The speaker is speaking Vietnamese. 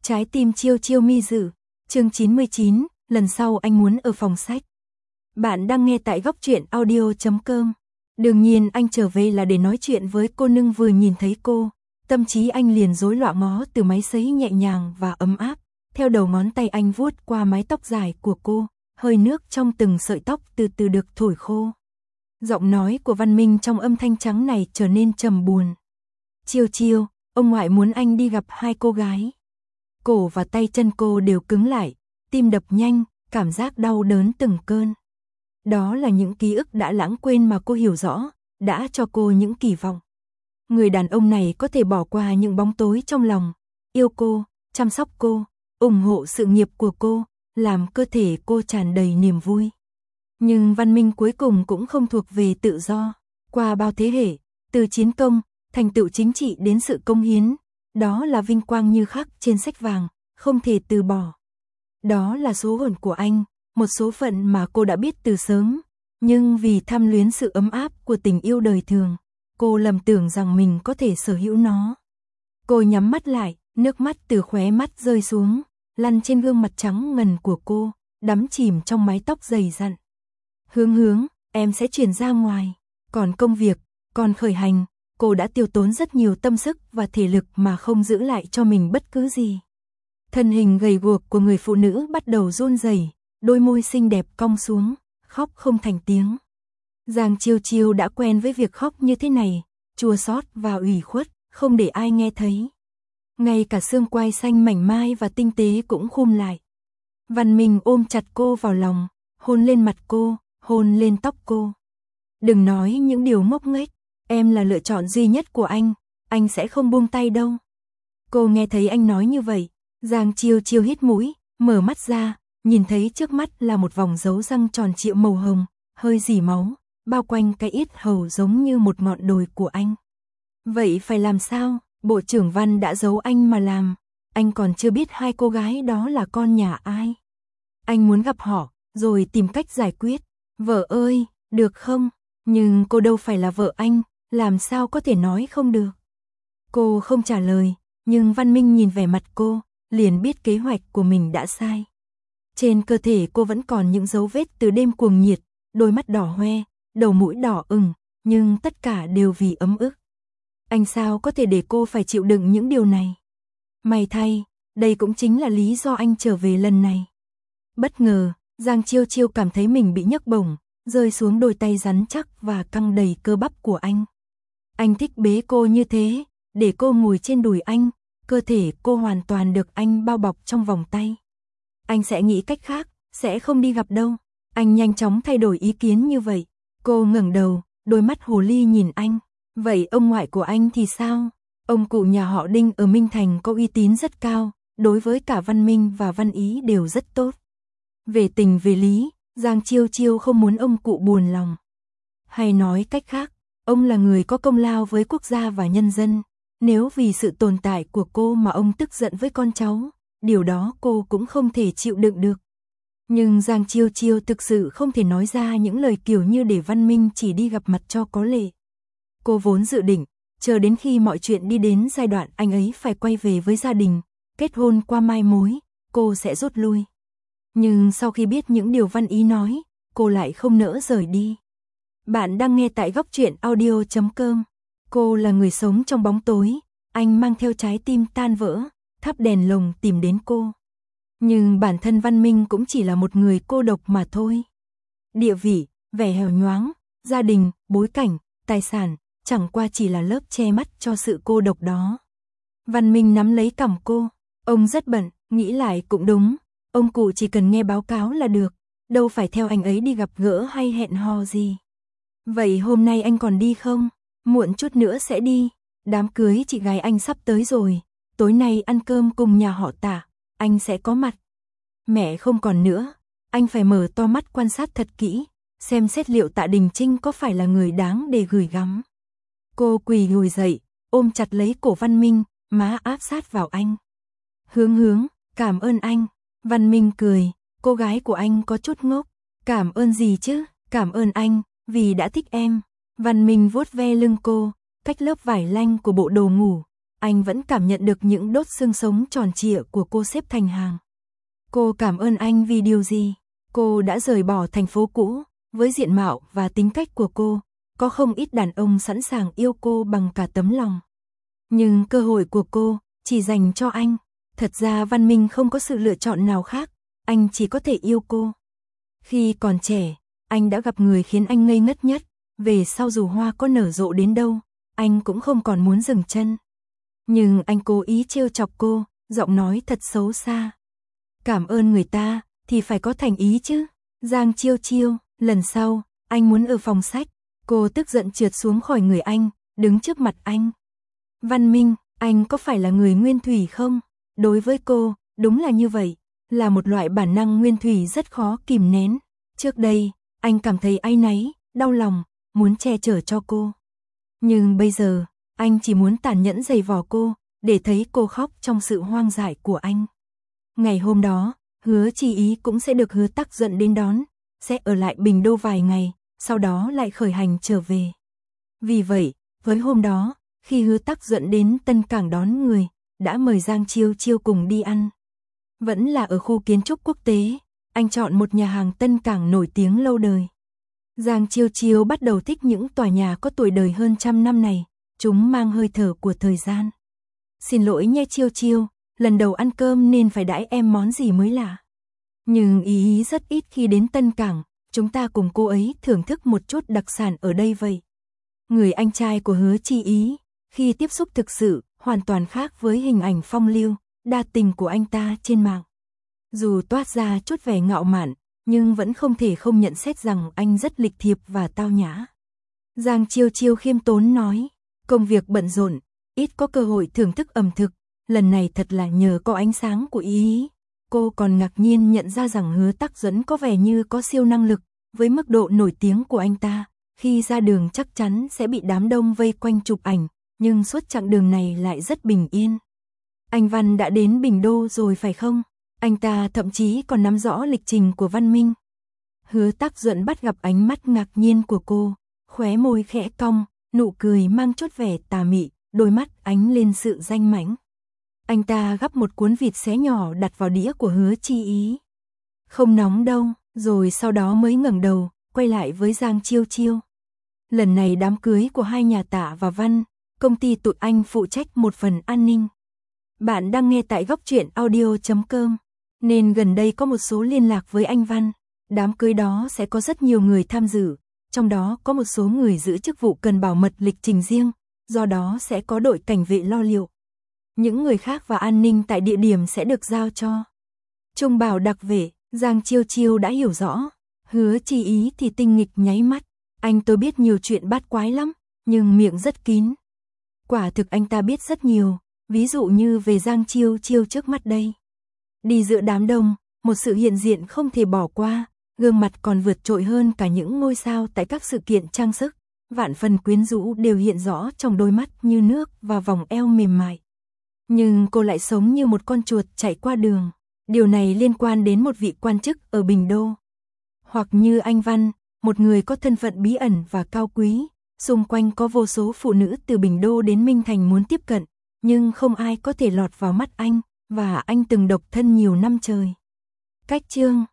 Trái tim chiêu chiêu mi dự, chương 99, lần sau anh muốn ở phòng sách. Bạn đang nghe tại góc truyện audio.com. Đương nhiên anh trở về là để nói chuyện với cô nương. Vừa nhìn thấy cô, tâm trí anh liền rối loạn. Ngó từ máy sấy nhẹ nhàng và ấm áp, theo đầu ngón tay anh vuốt qua mái tóc dài của cô, hơi nước trong từng sợi tóc từ từ được thổi khô. Giọng nói của Văn Minh trong âm thanh trắng này trở nên trầm buồn. Chiêu chiêu, ông ngoại muốn anh đi gặp hai cô gái. Cổ và tay chân cô đều cứng lại, tim đập nhanh, cảm giác đau đớn từng cơn. Đó là những ký ức đã lãng quên mà cô hiểu rõ, đã cho cô những kỳ vọng. Người đàn ông này có thể bỏ qua những bóng tối trong lòng, yêu cô, chăm sóc cô, ủng hộ sự nghiệp của cô, làm cơ thể cô tràn đầy niềm vui. Nhưng Văn Minh cuối cùng cũng không thuộc về tự do. Qua bao thế hệ, từ chiến công, thành tựu chính trị đến sự công hiến, đó là vinh quang như khắc trên sách vàng, không thể từ bỏ. Đó là số phận của anh, một số phận mà cô đã biết từ sớm, nhưng vì tham luyến sự ấm áp của tình yêu đời thường, cô lầm tưởng rằng mình có thể sở hữu nó. Cô nhắm mắt lại, nước mắt từ khóe mắt rơi xuống, lăn trên gương mặt trắng ngần của cô, đắm chìm trong mái tóc dày dặn. Hướng, em sẽ chuyển ra ngoài, còn công việc, còn khởi hành, cô đã tiêu tốn rất nhiều tâm sức và thể lực mà không giữ lại cho mình bất cứ gì. Thân hình gầy guộc của người phụ nữ bắt đầu run rẩy, đôi môi xinh đẹp cong xuống, khóc không thành tiếng. Giang Chiêu Chiêu đã quen với việc khóc như thế này, chua xót và ủy khuất, không để ai nghe thấy. Ngay cả xương quai xanh mảnh mai và tinh tế cũng khum lại. Văn Minh ôm chặt cô vào lòng, hôn lên mặt cô, hôn lên tóc cô. Đừng nói những điều ngốc nghếch, em là lựa chọn duy nhất của anh sẽ không buông tay đâu. Cô nghe thấy anh nói như vậy, Giang Chiêu Chiêu hít mũi, mở mắt ra, nhìn thấy trước mắt là một vòng dấu răng tròn trịa màu hồng, hơi rỉ máu, bao quanh cái yết hầu giống như một ngọn đồi của anh. Vậy phải làm sao? Bộ trưởng Văn đã giấu anh mà làm, anh còn chưa biết hai cô gái đó là con nhà ai. Anh muốn gặp họ, rồi tìm cách giải quyết. Vợ ơi, được không? Nhưng cô đâu phải là vợ anh, làm sao có thể nói không được. Cô không trả lời, nhưng Văn Minh nhìn vẻ mặt cô, liền biết kế hoạch của mình đã sai. Trên cơ thể cô vẫn còn những dấu vết từ đêm cuồng nhiệt, đôi mắt đỏ hoe, đầu mũi đỏ ửng, nhưng tất cả đều vì ấm ức. Anh sao có thể để cô phải chịu đựng những điều này? May thay, đây cũng chính là lý do anh trở về lần này. Bất ngờ, Giang Chiêu Chiêu cảm thấy mình bị nhấc bổng, rơi xuống đôi tay rắn chắc và căng đầy cơ bắp của anh. Anh thích bế cô như thế, để cô ngồi trên đùi anh, cơ thể cô hoàn toàn được anh bao bọc trong vòng tay. Anh sẽ nghĩ cách khác, sẽ không đi gặp đâu. Anh nhanh chóng thay đổi ý kiến như vậy. Cô ngẩng đầu, đôi mắt hồ ly nhìn anh. Vậy ông ngoại của anh thì sao? Ông cụ nhà họ Đinh ở Minh Thành có uy tín rất cao, đối với cả Văn Minh và Văn Ý đều rất tốt. Về tình về lý, Giang Chiêu Chiêu không muốn ông cụ buồn lòng. Hay nói cách khác, ông là người có công lao với quốc gia và nhân dân. Nếu vì sự tồn tại của cô mà ông tức giận với con cháu, điều đó cô cũng không thể chịu đựng được. Nhưng Giang Chiêu Chiêu thực sự không thể nói ra những lời kiểu như để Văn Minh chỉ đi gặp mặt cho có lệ. Cô vốn dự định, chờ đến khi mọi chuyện đi đến giai đoạn anh ấy phải quay về với gia đình, kết hôn qua mai mối, cô sẽ rút lui. Nhưng sau khi biết những điều Văn Ý nói, cô lại không nỡ rời đi. Bạn đang nghe tại góc truyện audio.com. Cô là người sống trong bóng tối, anh mang theo trái tim tan vỡ, thắp đèn lồng tìm đến cô. Nhưng bản thân Văn Minh cũng chỉ là một người cô độc mà thôi. Địa vị, vẻ hèo nhoáng, gia đình, bối cảnh, tài sản, chẳng qua chỉ là lớp che mắt cho sự cô độc đó. Văn Minh nắm lấy cằm cô, ông rất bận, nghĩ lại cũng đúng, ông cụ chỉ cần nghe báo cáo là được, đâu phải theo anh ấy đi gặp gỡ hay hẹn hò gì. Vậy hôm nay anh còn đi không? Muộn chút nữa sẽ đi, đám cưới chị gái anh sắp tới rồi, tối nay ăn cơm cùng nhà họ Tạ, anh sẽ có mặt. Mẹ không còn nữa, anh phải mở to mắt quan sát thật kỹ, xem xét liệu Tạ Đình Trinh có phải là người đáng để gửi gắm. Cô quỳ ngồi dậy, ôm chặt lấy cổ Văn Minh, má áp sát vào anh. Hướng, cảm ơn anh. Văn Minh cười, cô gái của anh có chút ngốc. Cảm ơn gì chứ, cảm ơn anh, vì đã thích em. Văn Minh vuốt ve lưng cô, cách lớp vải lanh của bộ đồ ngủ. anh vẫn cảm nhận được những đốt xương sống tròn trịa của cô xếp thành hàng. Cô cảm ơn anh vì điều gì? Cô đã rời bỏ thành phố cũ, với diện mạo và tính cách của cô, có không ít đàn ông sẵn sàng yêu cô bằng cả tấm lòng. Nhưng cơ hội của cô chỉ dành cho anh. Thật ra Văn Minh không có sự lựa chọn nào khác, anh chỉ có thể yêu cô. Khi còn trẻ, anh đã gặp người khiến anh ngây ngất nhất, về sau dù hoa có nở rộ đến đâu, anh cũng không còn muốn dừng chân. Nhưng anh cố ý trêu chọc cô, giọng nói thật xấu xa. Cảm ơn người ta, thì phải có thành ý chứ. Giang Chiêu Chiêu, lần sau, anh muốn ở phòng sách. Cô tức giận trượt xuống khỏi người anh, đứng trước mặt anh. Văn Minh, anh có phải là người nguyên thủy không? Đối với cô, đúng là như vậy, là một loại bản năng nguyên thủy rất khó kìm nén. Trước đây, anh cảm thấy áy náy, đau lòng, muốn che chở cho cô. Nhưng bây giờ, anh chỉ muốn tàn nhẫn giày vò cô, để thấy cô khóc trong sự hoang dại của anh. Ngày hôm đó, Hứa Chi Ý cũng sẽ được Hứa Tắc Duẫn đến đón, sẽ ở lại Bình Đô vài ngày, sau đó lại khởi hành trở về. Vì vậy, với hôm đó, khi Hứa Tắc Duẫn đến Tân Cảng đón người, đã mời Giang Chiêu Chiêu cùng đi ăn. Vẫn là ở khu kiến trúc quốc tế, anh chọn một nhà hàng Tân Cảng nổi tiếng lâu đời. Giang Chiêu Chiêu bắt đầu thích những tòa nhà có tuổi đời hơn 100 năm này, chúng mang hơi thở của thời gian. Xin lỗi nhé Chiêu Chiêu, lần đầu ăn cơm nên phải đãi em món gì mới lạ. Nhưng Ý rất ít khi đến Tân Cảng, chúng ta cùng cô ấy thưởng thức một chút đặc sản ở đây vậy. Người anh trai của Hứa Chi Ý, khi tiếp xúc thực sự, hoàn toàn khác với hình ảnh phong lưu, đa tình của anh ta trên mạng. Dù toát ra chút vẻ ngạo mạn, nhưng vẫn không thể không nhận xét rằng anh rất lịch thiệp và tao nhã. Giang Chiêu Chiêu khiêm tốn nói, công việc bận rộn, ít có cơ hội thưởng thức ẩm thực, lần này thật là nhờ có ánh sáng của Ý. Cô còn ngạc nhiên nhận ra rằng Hứa Tắc Duẫn có vẻ như có siêu năng lực, với mức độ nổi tiếng của anh ta, khi ra đường chắc chắn sẽ bị đám đông vây quanh chụp ảnh, nhưng suốt chặng đường này lại rất bình yên. Anh Văn đã đến Bình Đô rồi phải không? Anh ta thậm chí còn nắm rõ lịch trình của Văn Minh. Hứa Tắc Duẫn bắt gặp ánh mắt ngạc nhiên của cô, khóe môi khẽ cong, nụ cười mang chút vẻ tà mị, đôi mắt ánh lên sự danh mãnh. Anh ta gắp một cuốn vịt xé nhỏ đặt vào đĩa của Hứa Chi Ý. Không nóng đâu, rồi sau đó mới ngẩng đầu, quay lại với Giang Chiêu Chiêu. Lần này đám cưới của hai nhà Tạ và Văn, công ty tụi anh phụ trách một phần an ninh. Bạn đang nghe tại góc truyện audio.com, nên gần đây có một số liên lạc với anh Văn. Đám cưới đó sẽ có rất nhiều người tham dự, trong đó có một số người giữ chức vụ cần bảo mật lịch trình riêng, do đó sẽ có đội cảnh vệ lo liệu. Những người khác và an ninh tại địa điểm sẽ được giao cho Trung Bảo đặc vệ. Giang Chiêu Chiêu đã hiểu rõ. Hứa Chi Ý thì tinh nghịch nháy mắt. Anh tôi biết nhiều chuyện bát quái lắm, nhưng miệng rất kín. Quả thực anh ta biết rất nhiều, ví dụ như về Giang Chiêu Chiêu trước mắt đây. Đi giữa đám đông, một sự hiện diện không thể bỏ qua, gương mặt còn vượt trội hơn cả những ngôi sao tại các sự kiện trang sức, vạn phần quyến rũ đều hiện rõ trong đôi mắt như nước và vòng eo mềm mại. Nhưng cô lại sống như một con chuột chạy qua đường. Điều này liên quan đến một vị quan chức ở Bình Đô. Hoặc như anh Văn, một người có thân phận bí ẩn và cao quý, xung quanh có vô số phụ nữ từ Bình Đô đến Minh Thành muốn tiếp cận, nhưng không ai có thể lọt vào mắt anh, và anh từng độc thân nhiều năm trời. Cách chương